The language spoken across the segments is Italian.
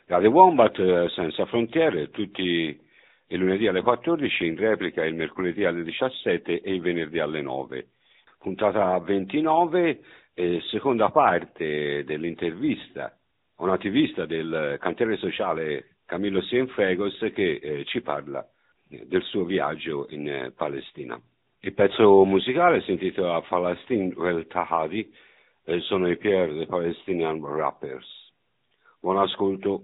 Radio Wombat senza frontiere, tutti i lunedì alle 14, in replica il mercoledì alle 17 e il venerdì alle 9. Puntata 29, seconda parte dell'intervista a un attivista del cantiere sociale Camillo Cienfuegos che ci parla del suo viaggio in Palestina. Il pezzo musicale si intitola Palestine El Tahadi, sono i Pierre the Palestinian Rappers. Buon ascolto.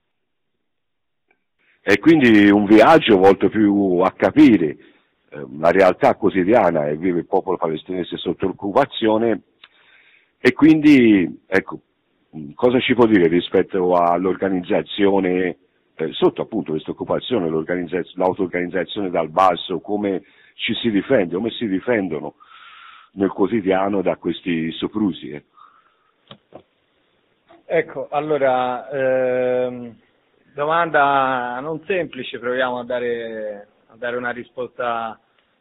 E quindi un viaggio volto più a capire la realtà quotidiana e vive il popolo palestinese sotto occupazione, e quindi ecco, cosa ci può dire rispetto all'organizzazione sotto appunto questa occupazione, l'auto-organizzazione dal basso, come ci si difende, come si difendono nel quotidiano da questi soprusi? Ecco, allora, domanda non semplice, proviamo a dare una risposta.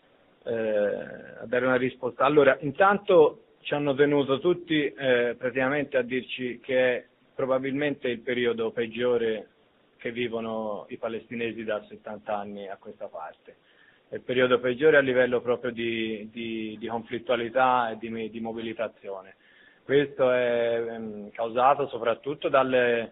Allora, intanto ci hanno tenuto tutti praticamente a dirci che è probabilmente il periodo peggiore che vivono i palestinesi da 70 anni a questa parte. È il periodo peggiore a livello proprio di conflittualità e di mobilitazione. Questo è causato soprattutto dagli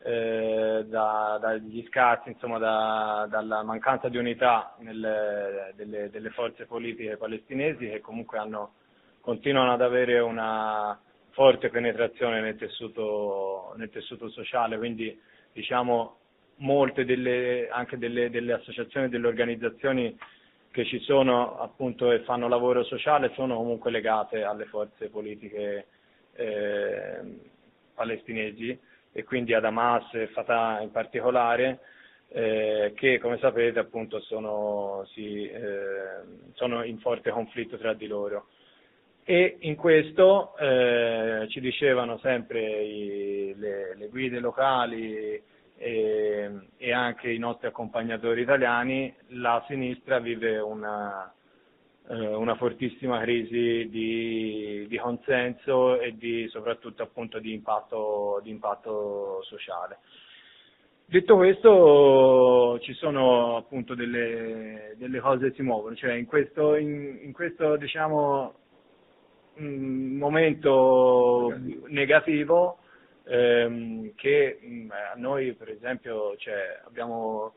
scarsi, insomma, dalla mancanza di unità delle forze politiche palestinesi, che comunque continuano ad avere una forte penetrazione nel tessuto sociale, quindi diciamo molte anche delle associazioni e delle organizzazioni che ci sono appunto e fanno lavoro sociale sono comunque legate alle forze politiche palestinesi, e quindi ad Hamas e Fatah in particolare, che come sapete appunto sono in forte conflitto tra di loro. E in questo ci dicevano sempre le guide locali e anche i nostri accompagnatori italiani, la sinistra vive una fortissima crisi di consenso e soprattutto appunto di impatto sociale. Detto questo, ci sono appunto delle cose che si muovono, cioè in questo diciamo momento negativo che a noi per esempio abbiamo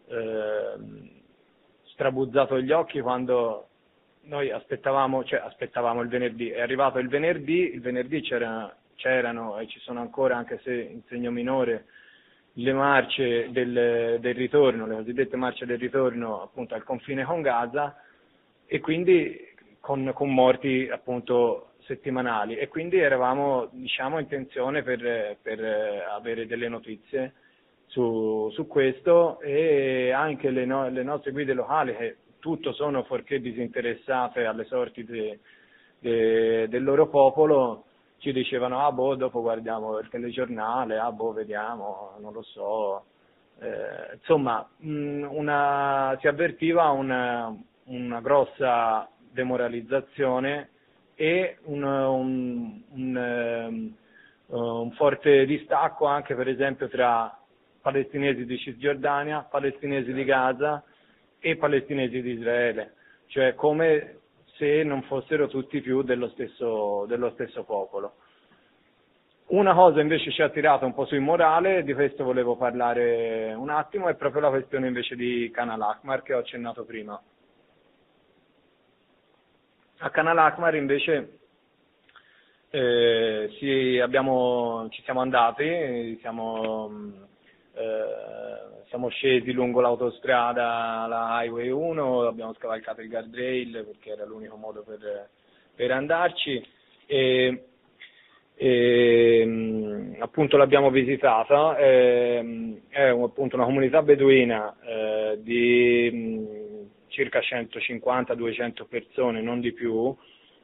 strabuzzato gli occhi quando noi aspettavamo il venerdì. È arrivato il venerdì c'erano e ci sono ancora, anche se in segno minore, le marce del ritorno, le cosiddette marce del ritorno appunto al confine con Gaza, e quindi con morti appunto settimanali, e quindi eravamo diciamo in tensione per avere delle notizie su questo, e anche le nostre guide locali, che tutto sono fuorché disinteressate alle sorti del loro popolo, ci dicevano dopo guardiamo il telegiornale, vediamo, non lo so, insomma si avvertiva una grossa demoralizzazione e un forte distacco anche per esempio tra palestinesi di Cisgiordania, palestinesi di Gaza e palestinesi di Israele, cioè come se non fossero tutti più dello stesso popolo. Una cosa invece ci ha tirato un po' sul morale, di questo volevo parlare un attimo, è proprio la questione invece di Khan al-Ahmar che ho accennato prima. A Khan al-Ahmar invece ci siamo andati, siamo scesi lungo l'autostrada, la Highway 1, abbiamo scavalcato il guardrail perché era l'unico modo per andarci, e appunto l'abbiamo visitata. È appunto una comunità beduina di circa 150-200 persone, non di più,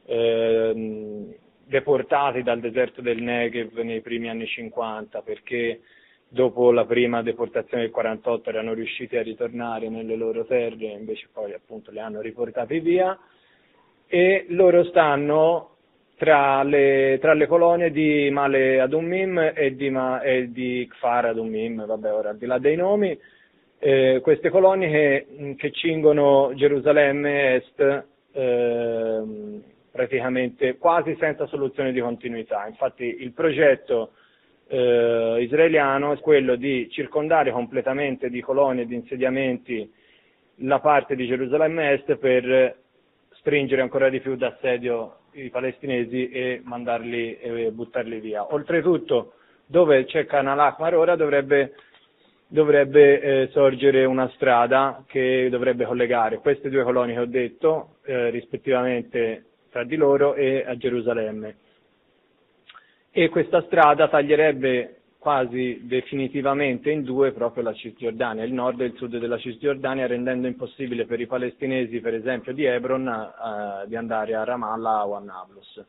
deportati dal deserto del Negev nei primi anni 50, perché dopo la prima deportazione del 48 erano riusciti a ritornare nelle loro terre, invece poi appunto li hanno riportati via, e loro stanno tra le colonie di Male Adumim e di Kfar Adumim, vabbè, ora al di là dei nomi, queste colonie che cingono Gerusalemme Est praticamente quasi senza soluzione di continuità. Infatti il progetto israeliano è quello di circondare completamente di colonie e di insediamenti la parte di Gerusalemme Est per stringere ancora di più d'assedio i palestinesi e mandarli e buttarli via. Oltretutto, dove c'è Canal Ahmar ora dovrebbe sorgere una strada che dovrebbe collegare queste due colonie che ho detto, rispettivamente tra di loro e a Gerusalemme. E questa strada taglierebbe quasi definitivamente in due proprio la Cisgiordania, il nord e il sud della Cisgiordania, rendendo impossibile per i palestinesi, per esempio di Hebron, di andare a Ramallah o a Nablus.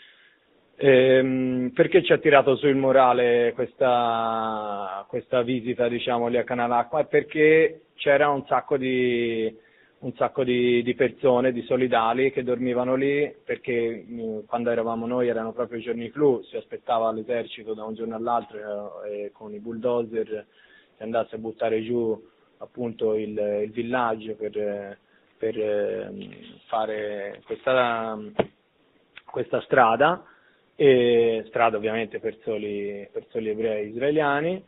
Perché ci ha tirato su il morale questa visita, diciamo, lì a Canal Ahmar? Perché c'era un sacco di persone, di solidali che dormivano lì, perché quando eravamo noi erano proprio i giorni clou, si aspettava l'esercito da un giorno all'altro e con i bulldozer si andasse a buttare giù appunto il villaggio per fare questa strada, e strada ovviamente per soli ebrei israeliani.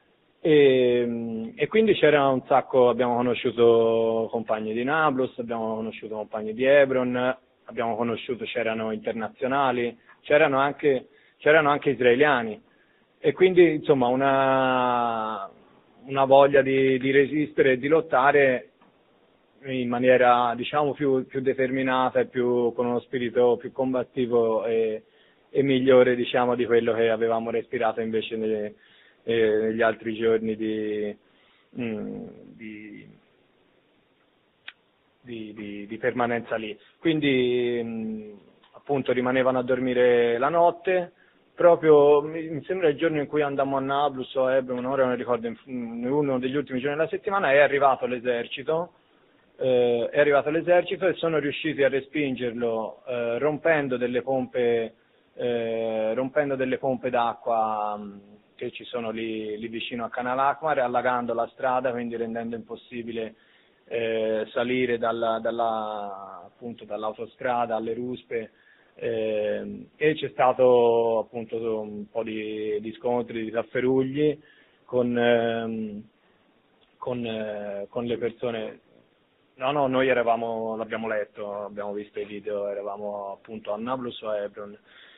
E quindi c'era un sacco, abbiamo conosciuto compagni di Nablus, abbiamo conosciuto compagni di Hebron, c'erano internazionali, c'erano anche israeliani, e quindi insomma una voglia di resistere e di lottare in maniera, diciamo, più determinata e con uno spirito più combattivo e migliore, diciamo, di quello che avevamo respirato invece negli altri giorni di permanenza lì. Quindi appunto rimanevano a dormire la notte, proprio mi sembra il giorno in cui andammo a Nablus o a Hebron, ora non ricordo, uno degli ultimi giorni della settimana è arrivato l'esercito e sono riusciti a respingerlo rompendo delle pompe d'acqua che ci sono lì vicino a Canal Ahmar, allagando la strada, quindi rendendo impossibile salire appunto dall'autostrada alle ruspe, e c'è stato appunto un po' di scontri, di tafferugli con le persone. No, noi l'abbiamo letto, abbiamo visto i video, eravamo appunto a Nablus o a Hebron.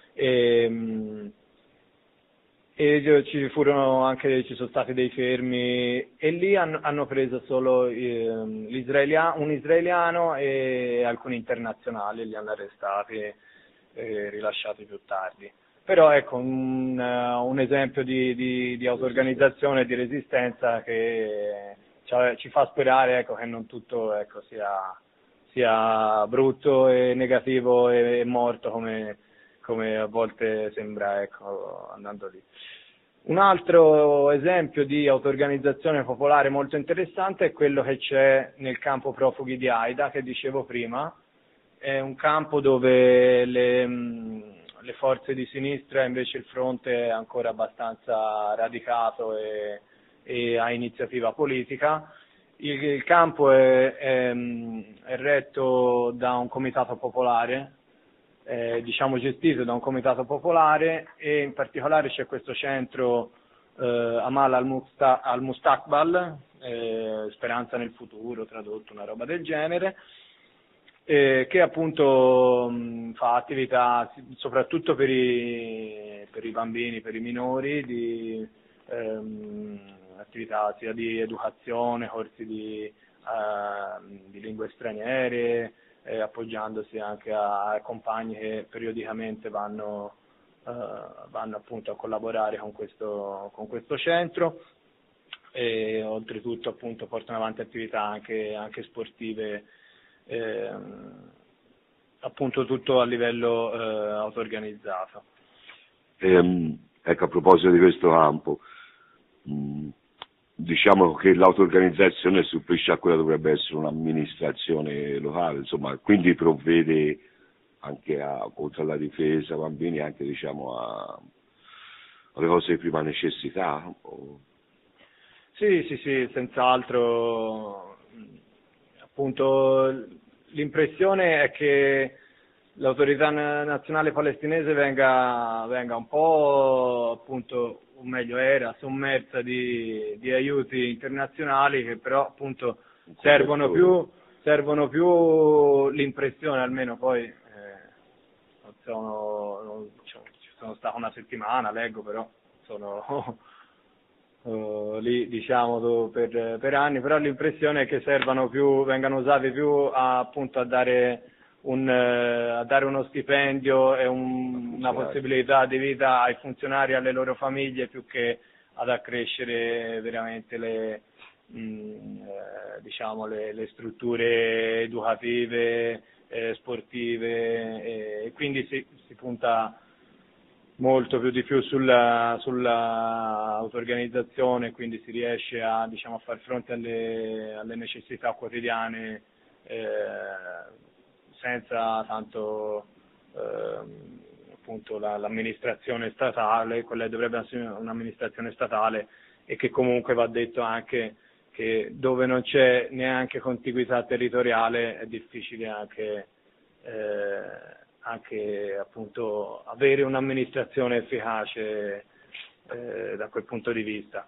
E ci sono stati dei fermi, e lì hanno preso solo un israeliano e alcuni internazionali, li hanno arrestati e rilasciati più tardi. Però ecco un esempio di auto-organizzazione e di resistenza che ci fa sperare, ecco, che non tutto, ecco, sia brutto e negativo e morto come a volte sembra, ecco, andando lì. Un altro esempio di auto-organizzazione popolare molto interessante è quello che c'è nel campo profughi di Aida, che dicevo prima. È un campo dove le forze di sinistra, invece il fronte è ancora abbastanza radicato e ha iniziativa politica. Il campo è retto da un comitato popolare, diciamo gestito da un comitato popolare, e in particolare c'è questo centro Amal al-Mustaqbal, speranza nel futuro, tradotto, una roba del genere, che appunto fa attività soprattutto per i bambini, per i minori, di attività sia di educazione, corsi di lingue straniere, appoggiandosi anche a compagni che periodicamente vanno appunto a collaborare con questo centro, e oltretutto appunto portano avanti attività anche sportive, appunto tutto a livello auto-organizzato. Ecco, a proposito di questo campo, diciamo che l'auto-organizzazione supplisce a quella che dovrebbe essere un'amministrazione locale, insomma, quindi provvede anche oltre alla difesa bambini, anche diciamo alle cose di prima necessità? Sì, senz'altro. Appunto, l'impressione è che l'autorità nazionale palestinese venga un po', appunto, o meglio era sommersa di aiuti internazionali che però appunto servono più l'impressione, almeno poi ci sono stato una settimana, leggo, però sono lì diciamo per anni, però l'impressione è che vengano usati più appunto a dare uno stipendio e una possibilità di vita ai funzionari e alle loro famiglie, più che ad accrescere veramente le strutture educative, sportive, e quindi si punta molto più di più sulla auto-organizzazione, quindi si riesce a far fronte alle necessità quotidiane senza tanto appunto l'amministrazione statale, quella dovrebbe essere un'amministrazione statale, e che comunque va detto anche che dove non c'è neanche contiguità territoriale è difficile anche appunto avere un'amministrazione efficace da quel punto di vista.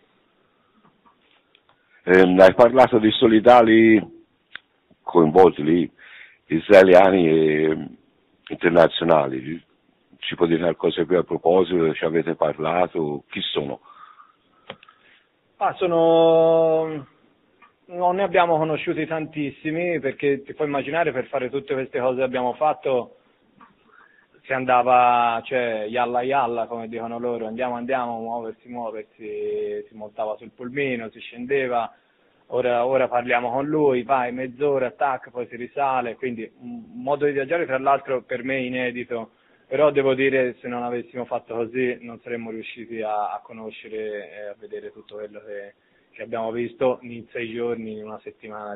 Hai parlato di solidali coinvolti lì, israeliani e internazionali. Ci può dire qualcosa più a proposito? Ci avete parlato? Chi sono? Non ne abbiamo conosciuti tantissimi, perché ti puoi immaginare, per fare tutte queste cose che abbiamo fatto si andava, cioè yalla, come dicono loro, andiamo, muoversi, si montava sul pulmino, si scendeva, ora parliamo con lui, vai, mezz'ora, tac, poi si risale, quindi un modo di viaggiare tra l'altro per me inedito, però devo dire, se non avessimo fatto così non saremmo riusciti a conoscere e a vedere tutto quello che abbiamo visto in 6 giorni, in una settimana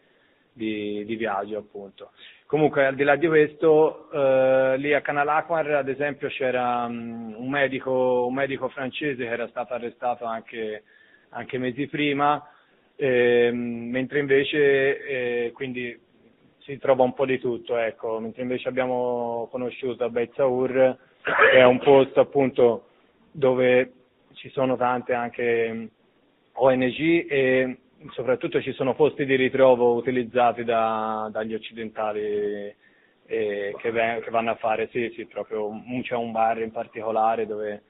di viaggio, appunto. Comunque, al di là di questo, lì a Khan al-Ahmar, ad esempio, c'era un medico francese che era stato arrestato anche mesi prima, mentre invece quindi si trova un po' di tutto, ecco. Mentre invece abbiamo conosciuto a Beit Saur, che è un posto appunto dove ci sono tante anche ONG e soprattutto ci sono posti di ritrovo utilizzati dagli occidentali che vanno a fare, sì, proprio c'è un bar in particolare dove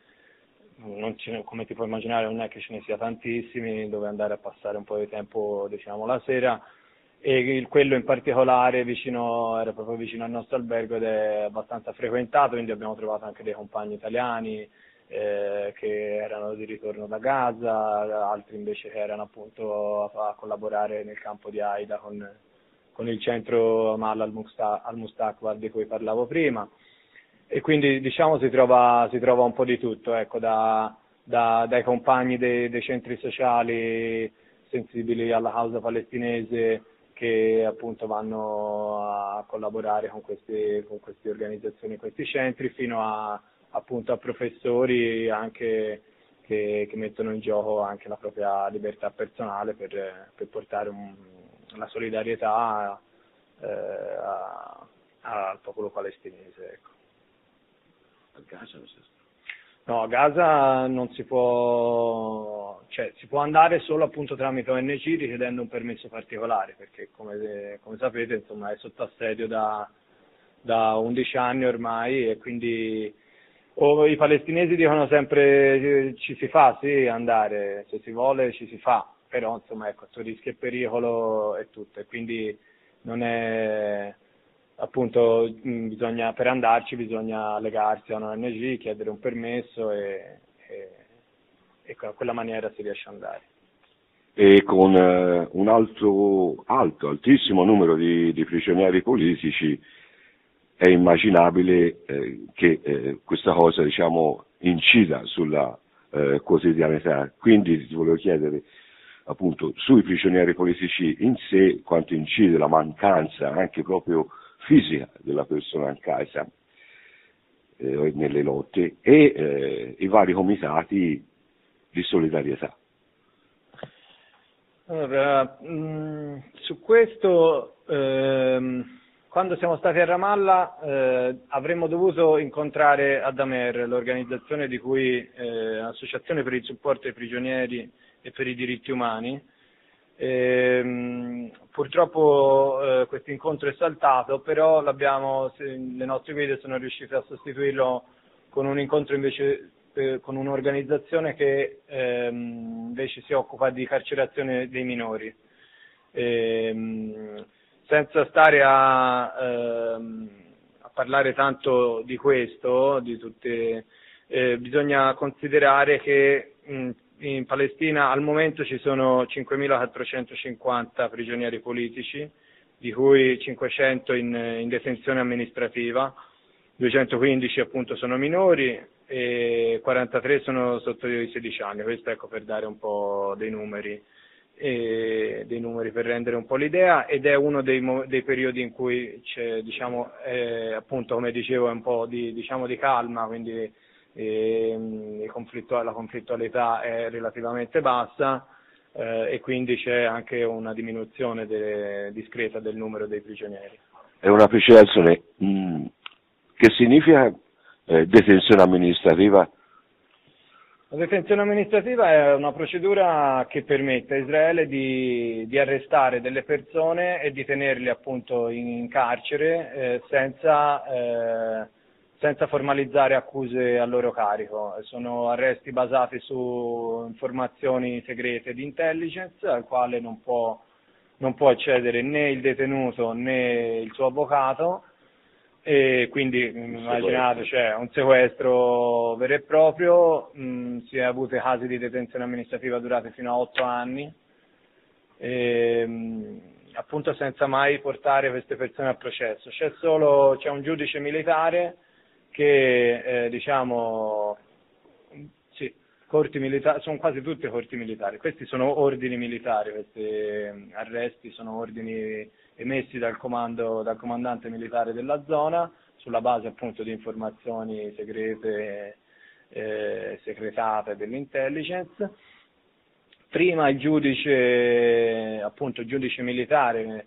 come ti puoi immaginare non è che ce ne sia tantissimi, dove andare a passare un po' di tempo, diciamo, la sera, e quello in particolare era proprio vicino al nostro albergo ed è abbastanza frequentato, quindi abbiamo trovato anche dei compagni italiani che erano di ritorno da Gaza, altri invece che erano appunto a collaborare nel campo di Aida con il centro Amal al-Mustaqbal di cui parlavo prima, e quindi diciamo si trova un po' di tutto, ecco, dai compagni dei centri sociali sensibili alla causa palestinese che appunto vanno a collaborare con queste organizzazioni, questi centri, fino appunto a professori anche che mettono in gioco anche la propria libertà personale per portare la solidarietà al popolo palestinese, ecco. A Gaza? No, a Gaza non si può, cioè si può andare solo appunto tramite ONG richiedendo un permesso particolare, perché come sapete, insomma, è sotto assedio da 11 anni ormai, e quindi i palestinesi dicono sempre ci si fa, sì, andare, se si vuole ci si fa, però insomma, ecco, rischio e pericolo e tutto, e quindi non è, appunto, per andarci bisogna legarsi a una ONG, chiedere un permesso e a quella maniera si riesce ad andare. E con un altissimo numero di prigionieri politici è immaginabile che questa cosa, diciamo, incida sulla quotidianità. Quindi ti volevo chiedere appunto sui prigionieri politici in sé quanto incide la mancanza anche proprio fisica della persona in casa nelle lotte e i vari comitati di solidarietà. Allora, su questo, quando siamo stati a Ramallah avremmo dovuto incontrare Adamer, l'organizzazione di cui Associazione per il supporto ai prigionieri e per i diritti umani. Purtroppo questo incontro è saltato, però le nostre guide sono riuscite a sostituirlo con un incontro invece con un'organizzazione che invece si occupa di carcerazione dei minori. Senza stare a parlare tanto di questo, bisogna considerare che in Palestina al momento ci sono 5.450 prigionieri politici, di cui 500 in detenzione amministrativa, 215 appunto sono minori e 43 sono sotto i 16 anni. Questo ecco per dare un po' dei numeri per rendere un po' l'idea, ed è uno dei periodi in cui c'è, diciamo, appunto come dicevo, un po' di calma, quindi la conflittualità è relativamente bassa e quindi c'è anche una diminuzione discreta del numero dei prigionieri. È una precisazione, che significa detenzione amministrativa? La detenzione amministrativa è una procedura che permette a Israele di arrestare delle persone e di tenerle appunto in carcere senza formalizzare accuse a loro carico. Sono arresti basati su informazioni segrete di intelligence al quale non può accedere né il detenuto né il suo avvocato, e quindi immaginate, cioè un sequestro vero e proprio. Si è avuto casi di detenzione amministrativa durati fino a 8 anni, appunto senza mai portare queste persone a processo. C'è un giudice militare che corti militari, sono quasi tutte corti militari, questi sono ordini militari, questi arresti sono ordini emessi dal comandante militare della zona sulla base appunto di informazioni segrete, segretate dell'intelligence. Prima il giudice militare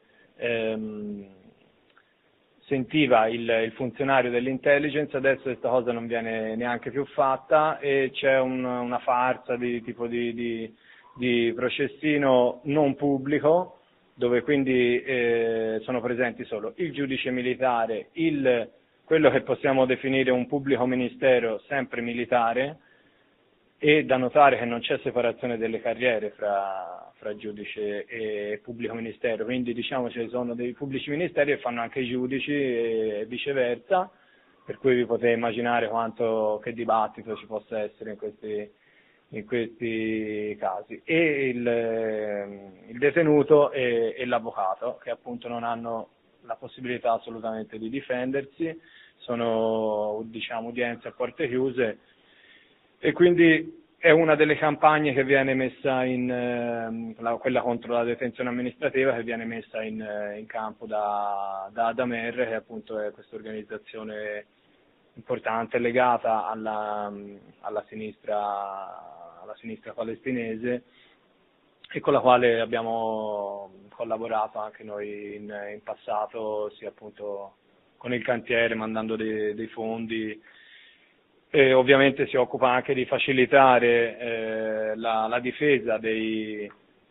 sentiva il funzionario dell'intelligence, adesso questa cosa non viene neanche più fatta e c'è una farsa di tipo di processino non pubblico, dove quindi sono presenti solo il giudice militare, quello che possiamo definire un pubblico ministero sempre militare, e da notare che non c'è separazione delle carriere fra giudice e pubblico ministero, quindi diciamo ci sono dei pubblici ministeri che fanno anche i giudici e viceversa, per cui vi potete immaginare che dibattito ci possa essere in questi casi. E il detenuto e l'avvocato, che appunto non hanno la possibilità assolutamente di difendersi, sono udienze a porte chiuse, e quindi è una delle campagne che viene messa quella contro la detenzione amministrativa, che viene messa in campo da Adamer, che appunto è questa organizzazione importante legata alla sinistra palestinese, e con la quale abbiamo collaborato anche noi in passato, sia appunto con il cantiere mandando dei fondi. E ovviamente si occupa anche di facilitare la difesa dei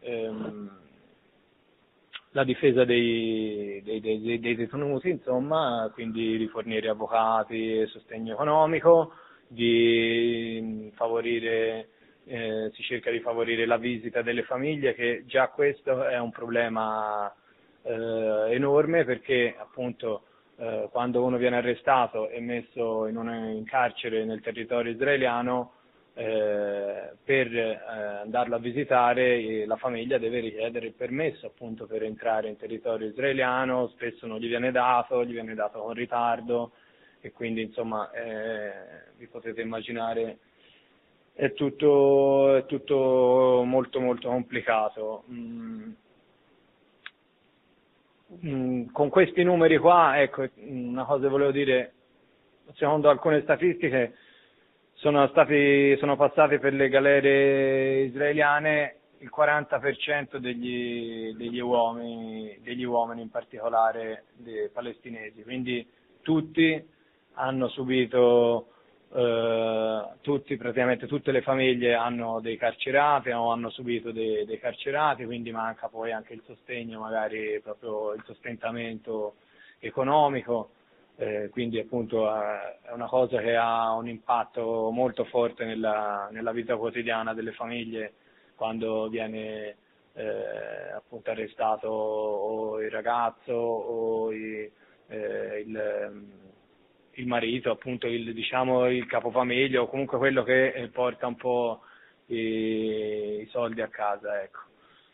detenuti, insomma, quindi di fornire avvocati e sostegno economico, si cerca di favorire la visita delle famiglie, che già questo è un problema enorme, perché appunto quando uno viene arrestato e messo in carcere nel territorio israeliano, per andarlo a visitare la famiglia deve richiedere il permesso appunto per entrare in territorio israeliano, spesso non gli viene dato con ritardo, e quindi insomma vi potete immaginare è tutto molto molto complicato. con questi numeri qua, ecco, una cosa volevo dire, secondo alcune statistiche sono passati per le galere israeliane il 40% degli uomini in particolare dei palestinesi, quindi tutti hanno subito, praticamente tutte le famiglie hanno dei carcerati o hanno subito dei carcerati, quindi manca poi anche il sostegno, magari proprio il sostentamento economico, quindi appunto è una cosa che ha un impatto molto forte nella vita quotidiana delle famiglie quando viene appunto arrestato o il ragazzo o il marito, appunto il capofamiglia o comunque quello che porta un po' i soldi a casa, ecco.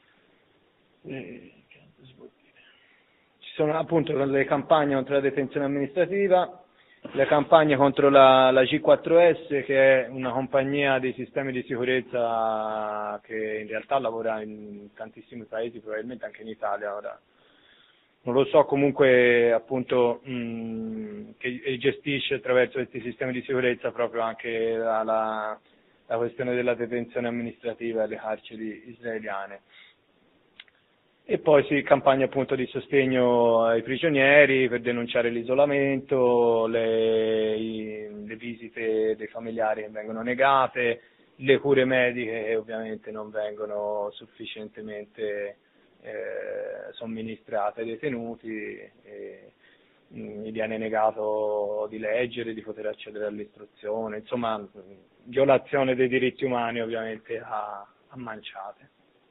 Ci sono appunto le campagne contro la detenzione amministrativa, le campagne contro la G4S, che è una compagnia di sistemi di sicurezza che in realtà lavora in tantissimi paesi, probabilmente anche in Italia ora. Non lo so, comunque appunto che gestisce attraverso questi sistemi di sicurezza proprio anche la questione della detenzione amministrativa e le carceri israeliane. E poi sì, campagne appunto di sostegno ai prigionieri per denunciare l'isolamento, le visite dei familiari che vengono negate, le cure mediche che ovviamente non vengono sufficientemente somministrate ai detenuti, gli viene negato di leggere, di poter accedere all'istruzione, insomma violazione dei diritti umani ovviamente a manciate.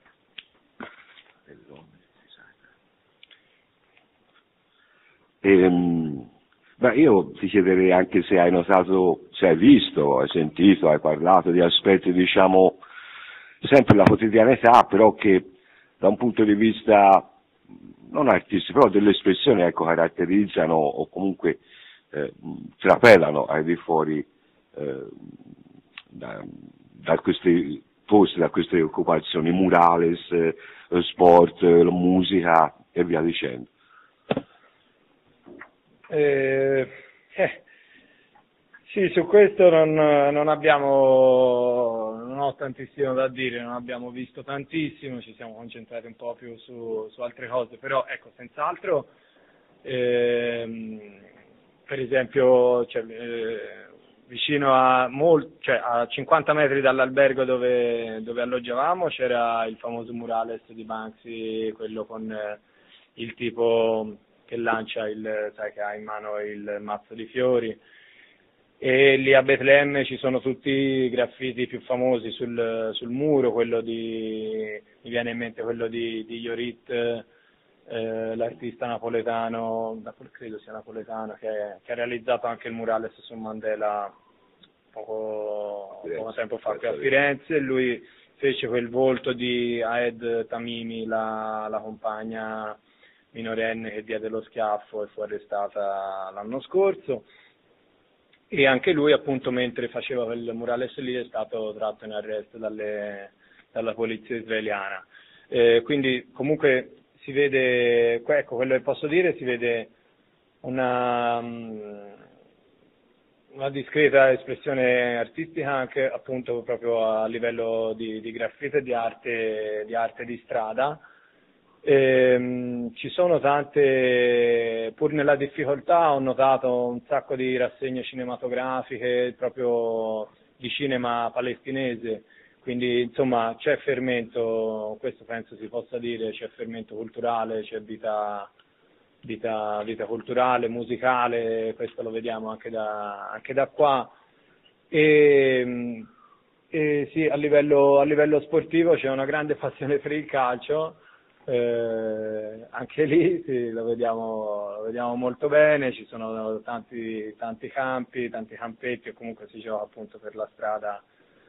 Io ti chiederei anche se hai notato, se hai visto, hai sentito, hai parlato di aspetti, diciamo, sempre la quotidianità, però che da un punto di vista non artistico, però delle espressioni, ecco, caratterizzano o comunque trapelano al di fuori da questi posti, da queste occupazioni, murales, sport, musica e via dicendo. Sì, su questo non ho tantissimo da dire, non abbiamo visto tantissimo, ci siamo concentrati un po' più su altre cose, però ecco, senz'altro, per esempio, vicino a 50 metri dall'albergo dove alloggiavamo c'era il famoso murales di Banksy, quello con il tipo che lancia sai che ha in mano il mazzo di fiori, e lì a Betlemme ci sono tutti i graffiti più famosi sul muro, mi viene in mente quello di Yorit, l'artista napoletano, credo sia napoletano, che ha realizzato anche il murales su Mandela poco tempo fa qui a Firenze. Lui fece quel volto di Ahed Tamimi, la compagna minorenne che diede lo schiaffo e fu arrestata l'anno scorso, e anche lui appunto mentre faceva quel murales lì è stato tratto in arresto dalla polizia israeliana. Quindi comunque si vede, ecco, quello che posso dire, si vede una discreta espressione artistica anche appunto proprio a livello di graffiti e di arte di strada. Ci sono tante, pur nella difficoltà ho notato un sacco di rassegne cinematografiche proprio di cinema palestinese, quindi insomma c'è fermento, questo penso si possa dire, c'è fermento culturale, c'è vita culturale, musicale, questo lo vediamo anche da qua, e sì, a livello sportivo c'è una grande passione per il calcio. Anche lì sì, lo vediamo molto bene, ci sono tanti campi, tanti campetti, o comunque si gioca appunto per la strada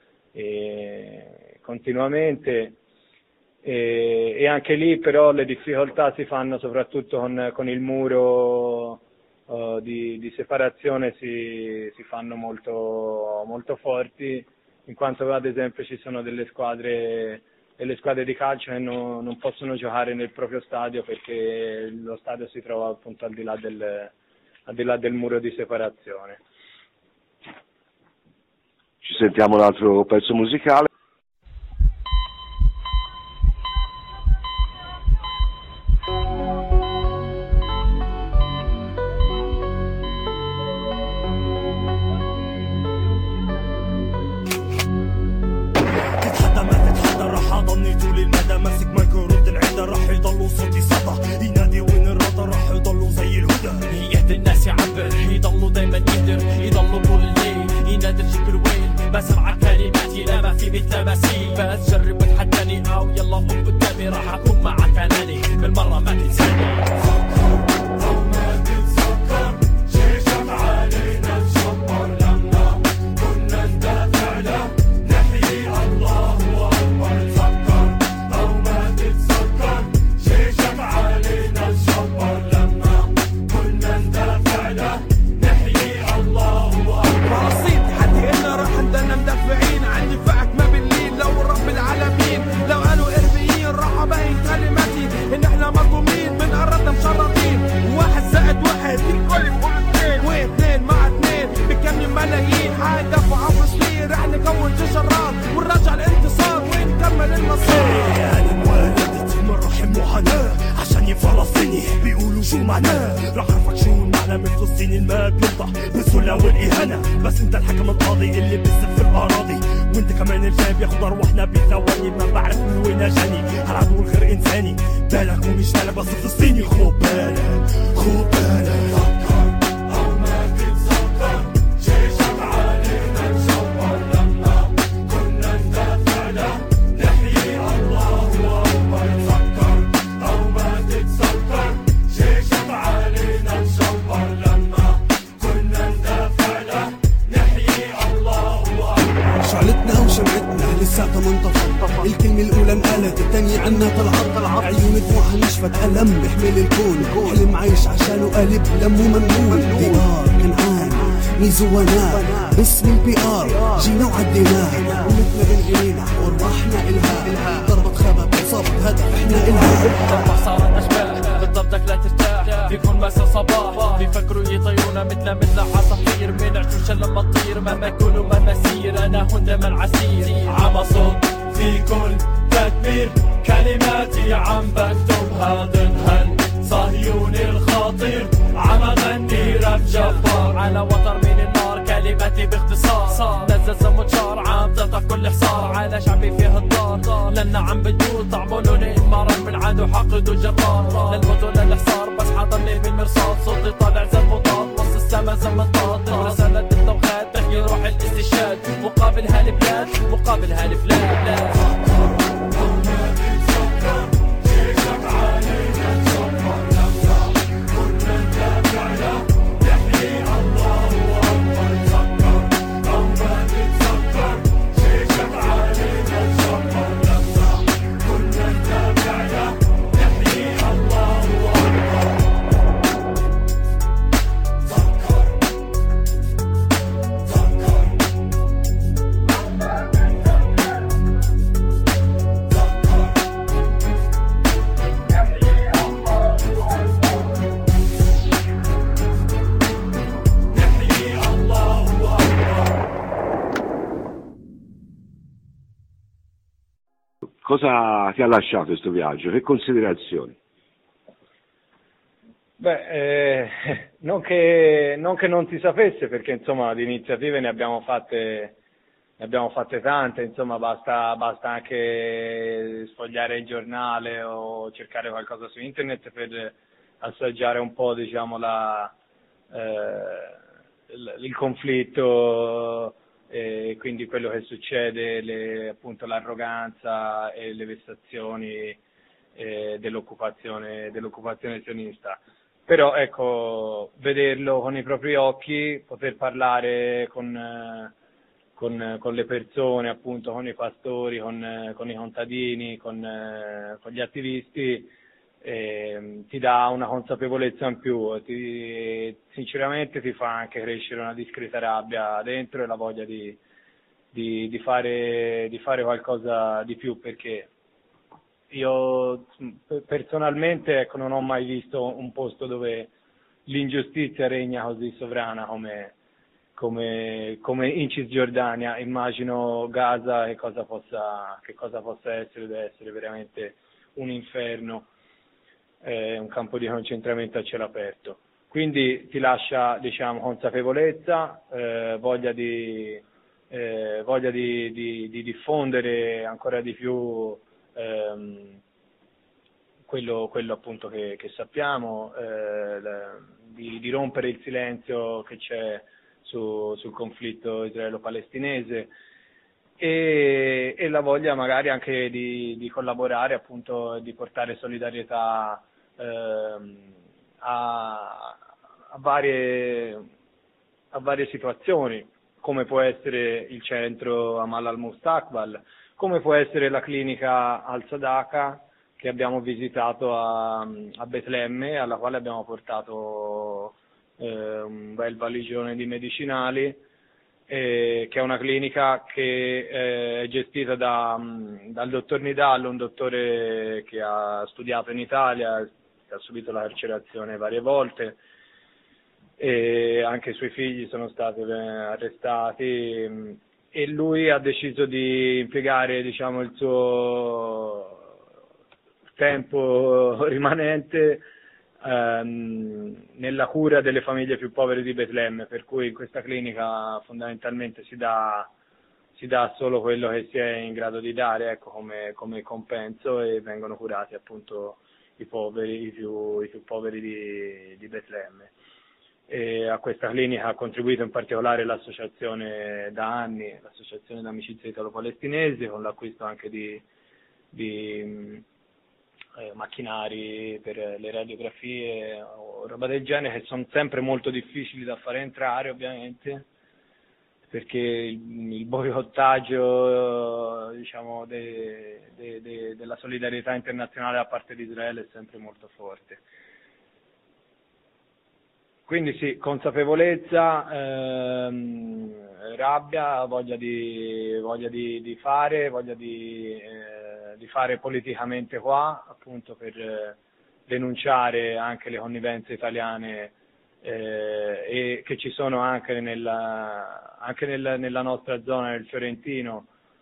continuamente, e anche lì però le difficoltà si fanno soprattutto con il muro di separazione, si fanno molto, molto forti, in quanto ad esempio ci sono delle squadre le squadre di calcio che non possono giocare nel proprio stadio perché lo stadio si trova appunto al di là del muro di separazione. Ci sentiamo un altro pezzo musicale. ماسك مايك ورد العدا راح يضلوا صوتي صدى ينادي وين الرضا راح يضلوا زي الهدى يهدي الناس يعبر يضلوا دايما يهدر يضلوا طول الليل ينادي الفكر وين بسمع كلماتي لا ما في مثل مثيل بس جرب وتحداني او يلا قوم قدامي راح اكون معك اناني بالمره ما تنساني راح اعرفك شو المعنى من فلسطين الماء بينضح بالذله والاهانه بس انت الحكم القاضي اللي بيسف في الاراضي وانت كمان الجاي بياخد ارواحنا بثواني ما بعرف من وين اجاني هالعدو الغير انساني بالك ومش بالك بس فلسطيني خد بالك خد بالك الكلمة الأولى انقالت الثانية عنا طلعت عيون دموعها نشفت ألم بيحمل الكون حلم عايش عشانه قلب دمه ممنون ديار كنعان ميزو ونار باسم البي ار جينا وعديناه ومثل بالعينة وارواحنا إلها ضربة خبب وصابت هدف احنا إلها صارت أشباح بالضبطك لا ترتاح في كل مساء صباح بيفكروا يطيرونا مثل عصافير من عشوشة لما تطير مهما كل وما مسير أنا هون دايما عسير عم صوت في كل تكبير كلماتي عم بكتبها ضمن صهيوني الخطير عم اغني راب جبار على وتر من النار كلماتي باختصار نزل زموتشار عم تقطع كل حصار على شعبي فيه الدار لنا عم بتقول طعموا لوني مرر من عدو حقد وجرار للموت للحصار بس حاضرني بالمرصاد صوتي طالع زي المضاد وسط السما زي المطاط رسالة التوخات تحيي روح الاستشهاد مقابل هالبلاد مقابل هالبلاد Cosa ti ha lasciato questo viaggio? Che considerazioni? Non che non si sapesse, perché insomma di iniziative ne abbiamo fatte tante, insomma basta anche sfogliare il giornale o cercare qualcosa su internet per assaggiare un po', diciamo, il conflitto. E quindi quello che succede, appunto l'arroganza e le vessazioni dell'occupazione sionista. Però ecco, vederlo con i propri occhi, poter parlare con le persone, appunto con i pastori, con i contadini, con gli attivisti, ti dà una consapevolezza in più, sinceramente ti fa anche crescere una discreta rabbia dentro e la voglia di fare qualcosa di più, perché io personalmente, ecco, non ho mai visto un posto dove l'ingiustizia regna così sovrana come in Cisgiordania. Immagino Gaza che cosa possa essere, deve essere veramente un inferno, un campo di concentramento a cielo aperto. Quindi ti lascia, diciamo, consapevolezza, voglia di diffondere ancora di più quello appunto che sappiamo, di rompere il silenzio che c'è sul conflitto israelo-palestinese, e la voglia magari anche di collaborare, appunto, di portare solidarietà a varie situazioni, come può essere il centro Amal al-Mustaqbal, come può essere la clinica Al-Sadaka che abbiamo visitato a Betlemme, alla quale abbiamo portato un bel valigione di medicinali, che è una clinica che è gestita dal dottor Nidallo, un dottore che ha studiato in Italia, che ha subito la carcerazione varie volte, e anche i suoi figli sono stati arrestati, e lui ha deciso di impiegare, diciamo, il suo tempo rimanente nella cura delle famiglie più povere di Betlemme, per cui in questa clinica fondamentalmente si dà solo quello che si è in grado di dare, ecco, come compenso, e vengono curati appunto i più poveri di Betlemme. E a questa clinica ha contribuito in particolare l'associazione da anni, l'associazione d'amicizia italo-palestinese, con l'acquisto anche di macchinari per le radiografie o roba del genere, che sono sempre molto difficili da fare entrare, ovviamente, perché il boicottaggio, diciamo, della solidarietà internazionale da parte di Israele è sempre molto forte. Quindi sì, consapevolezza, rabbia, voglia di fare, voglia di fare politicamente qua, appunto, per denunciare anche le connivenze italiane e che ci sono anche nella nostra zona, nel Fiorentino,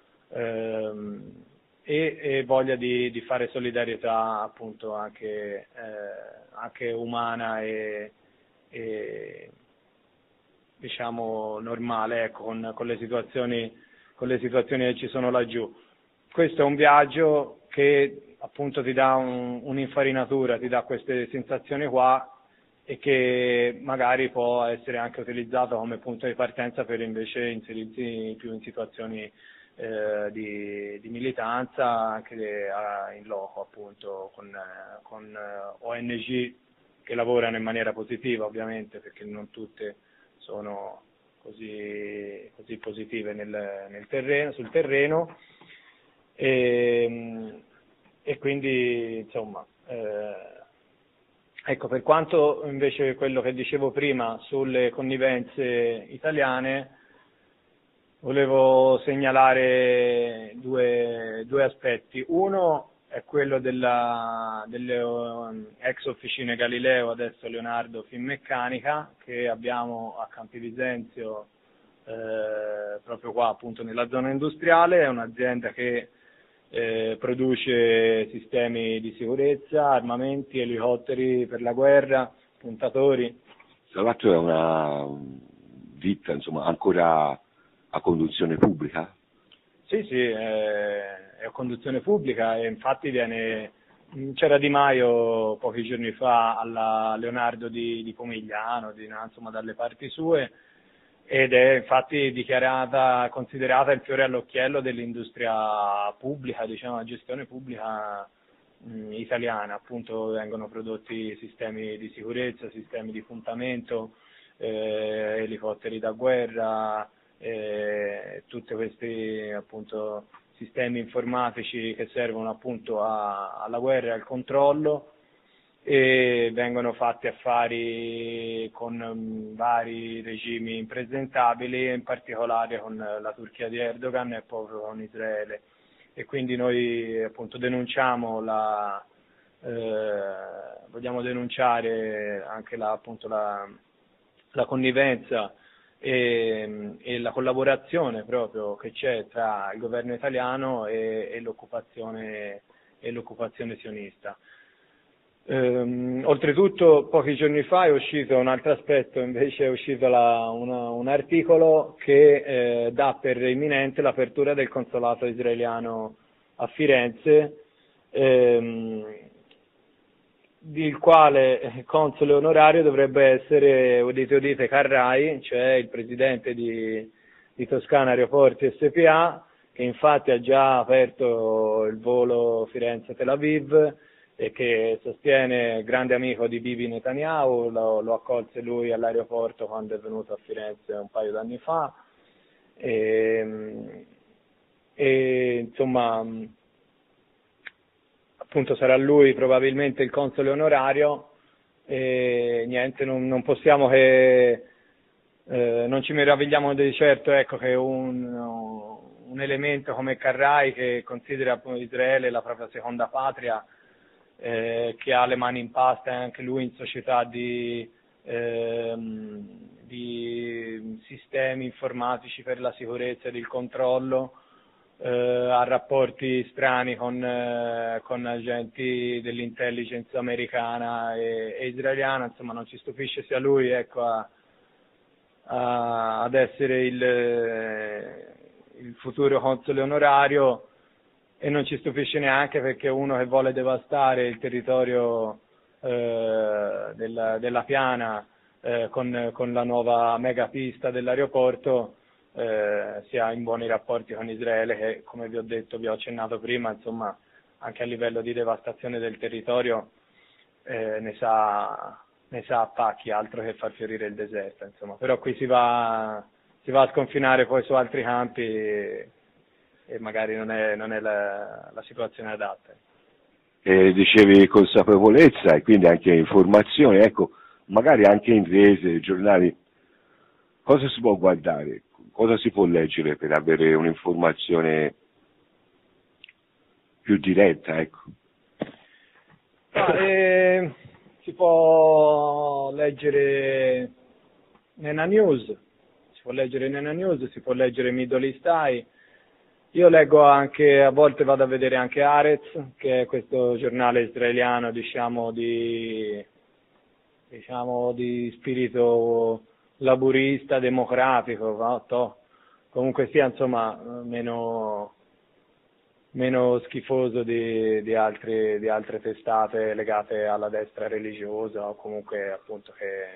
e voglia di fare solidarietà, appunto, anche umana e diciamo normale, ecco, con le situazioni che ci sono laggiù. Questo è un viaggio che appunto ti dà un'infarinatura, ti dà queste sensazioni qua, e che magari può essere anche utilizzato come punto di partenza per invece inserirsi più in situazioni di militanza, anche in loco, appunto, con ONG che lavorano in maniera positiva, ovviamente, perché non tutte sono così positive sul terreno, e quindi, insomma, ecco, per quanto invece quello che dicevo prima sulle connivenze italiane, volevo segnalare due aspetti. Uno è quello delle ex officine Galileo, adesso Leonardo Finmeccanica, che abbiamo a Campi Bisenzio, proprio qua appunto nella zona industriale. È un'azienda che produce sistemi di sicurezza, armamenti, elicotteri per la guerra, puntatori. Tra l'altro è una ditta, insomma, ancora a conduzione pubblica? Sì, è a conduzione pubblica, e infatti c'era Di Maio pochi giorni fa alla Leonardo di Pomigliano, insomma, dalle parti sue, ed è infatti considerata il fiore all'occhiello dell'industria pubblica, diciamo, la gestione pubblica italiana. Appunto, vengono prodotti sistemi di sicurezza, sistemi di puntamento, elicotteri da guerra, tutti questi, appunto, sistemi informatici che servono appunto alla guerra e al controllo, e vengono fatti affari con vari regimi impresentabili, in particolare con la Turchia di Erdogan e proprio con Israele. quindi noi appunto vogliamo denunciare anche la connivenza e la collaborazione proprio che c'è tra il governo italiano e l'occupazione sionista. Oltretutto pochi giorni fa è uscito un altro aspetto, invece è uscito un articolo che dà per imminente l'apertura del consolato israeliano a Firenze, il quale console onorario dovrebbe essere, udite Carrai, cioè il presidente di Toscana Aeroporti SPA, che infatti ha già aperto il volo Firenze-Tel Aviv e che sostiene grande amico di Bibi Netanyahu, lo accolse lui all'aeroporto quando è venuto a Firenze un paio d'anni fa, e insomma appunto sarà lui probabilmente il console onorario, e niente, non possiamo che non ci meravigliamo di certo, ecco, che un elemento come Carrai, che considera appunto Israele la propria seconda patria, che ha le mani in pasta anche lui in società di sistemi informatici per la sicurezza ed il controllo, ha rapporti strani con agenti dell'intelligence americana e israeliana, insomma non ci stupisce sia lui, ecco, ad essere il futuro console onorario, e non ci stupisce neanche perché uno che vuole devastare il territorio della Piana con la nuova megapista dell'aeroporto sia in buoni rapporti con Israele, che, come vi ho accennato prima, insomma anche a livello di devastazione del territorio ne sa a pacchi, altro che far fiorire il deserto, insomma. Però qui si va a sconfinare poi su altri campi e magari non è la situazione adatta. Dicevi consapevolezza e quindi anche informazione, ecco, magari anche in rete, giornali, cosa si può guardare, cosa si può leggere per avere un'informazione più diretta, ecco? Si può leggere Nena News, si può leggere Middle East Eye. Io leggo anche, a volte vado a vedere anche Haaretz, che è questo giornale israeliano, diciamo di spirito laburista, democratico, no? Comunque sia, insomma, meno schifoso di altre testate legate alla destra religiosa, o comunque appunto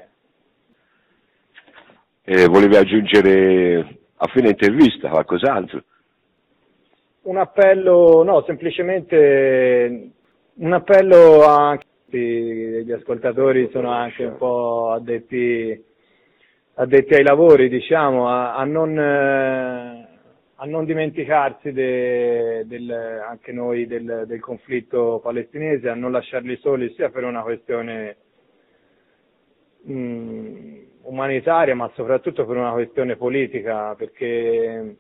che... Volevi aggiungere a fine intervista qualcos'altro? Un appello, no, semplicemente un appello anche gli ascoltatori, sono anche un po' addetti ai lavori, diciamo, a non dimenticarsi anche noi del conflitto palestinese, a non lasciarli soli, sia per una questione umanitaria, ma soprattutto per una questione politica, perché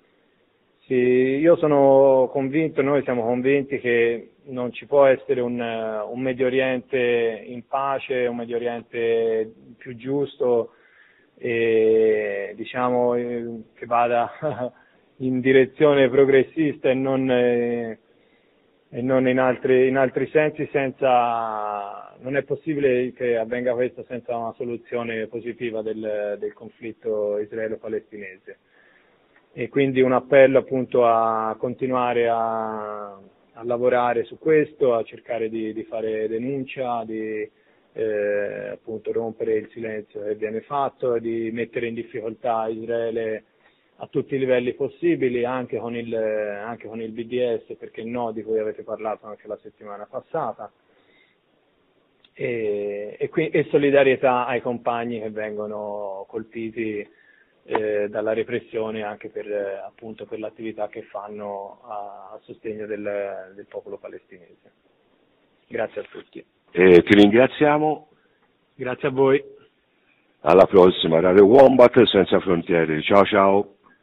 io sono convinto, noi siamo convinti che non ci può essere un Medio Oriente in pace, un Medio Oriente più giusto, e diciamo che vada in direzione progressista e non in altri sensi, non è possibile che avvenga questo senza una soluzione positiva del conflitto israelo-palestinese. E quindi un appello appunto a continuare a lavorare su questo, a cercare di fare denuncia, di appunto rompere il silenzio che viene fatto, di mettere in difficoltà Israele a tutti i livelli possibili, anche con il BDS, perché no, di cui avete parlato anche la settimana passata, e solidarietà ai compagni che vengono colpiti dalla repressione, anche per l'attività che fanno a sostegno del popolo palestinese. Grazie a tutti. Ti ringraziamo. Grazie a voi. Alla prossima, Radio Wombat senza frontiere. Ciao ciao.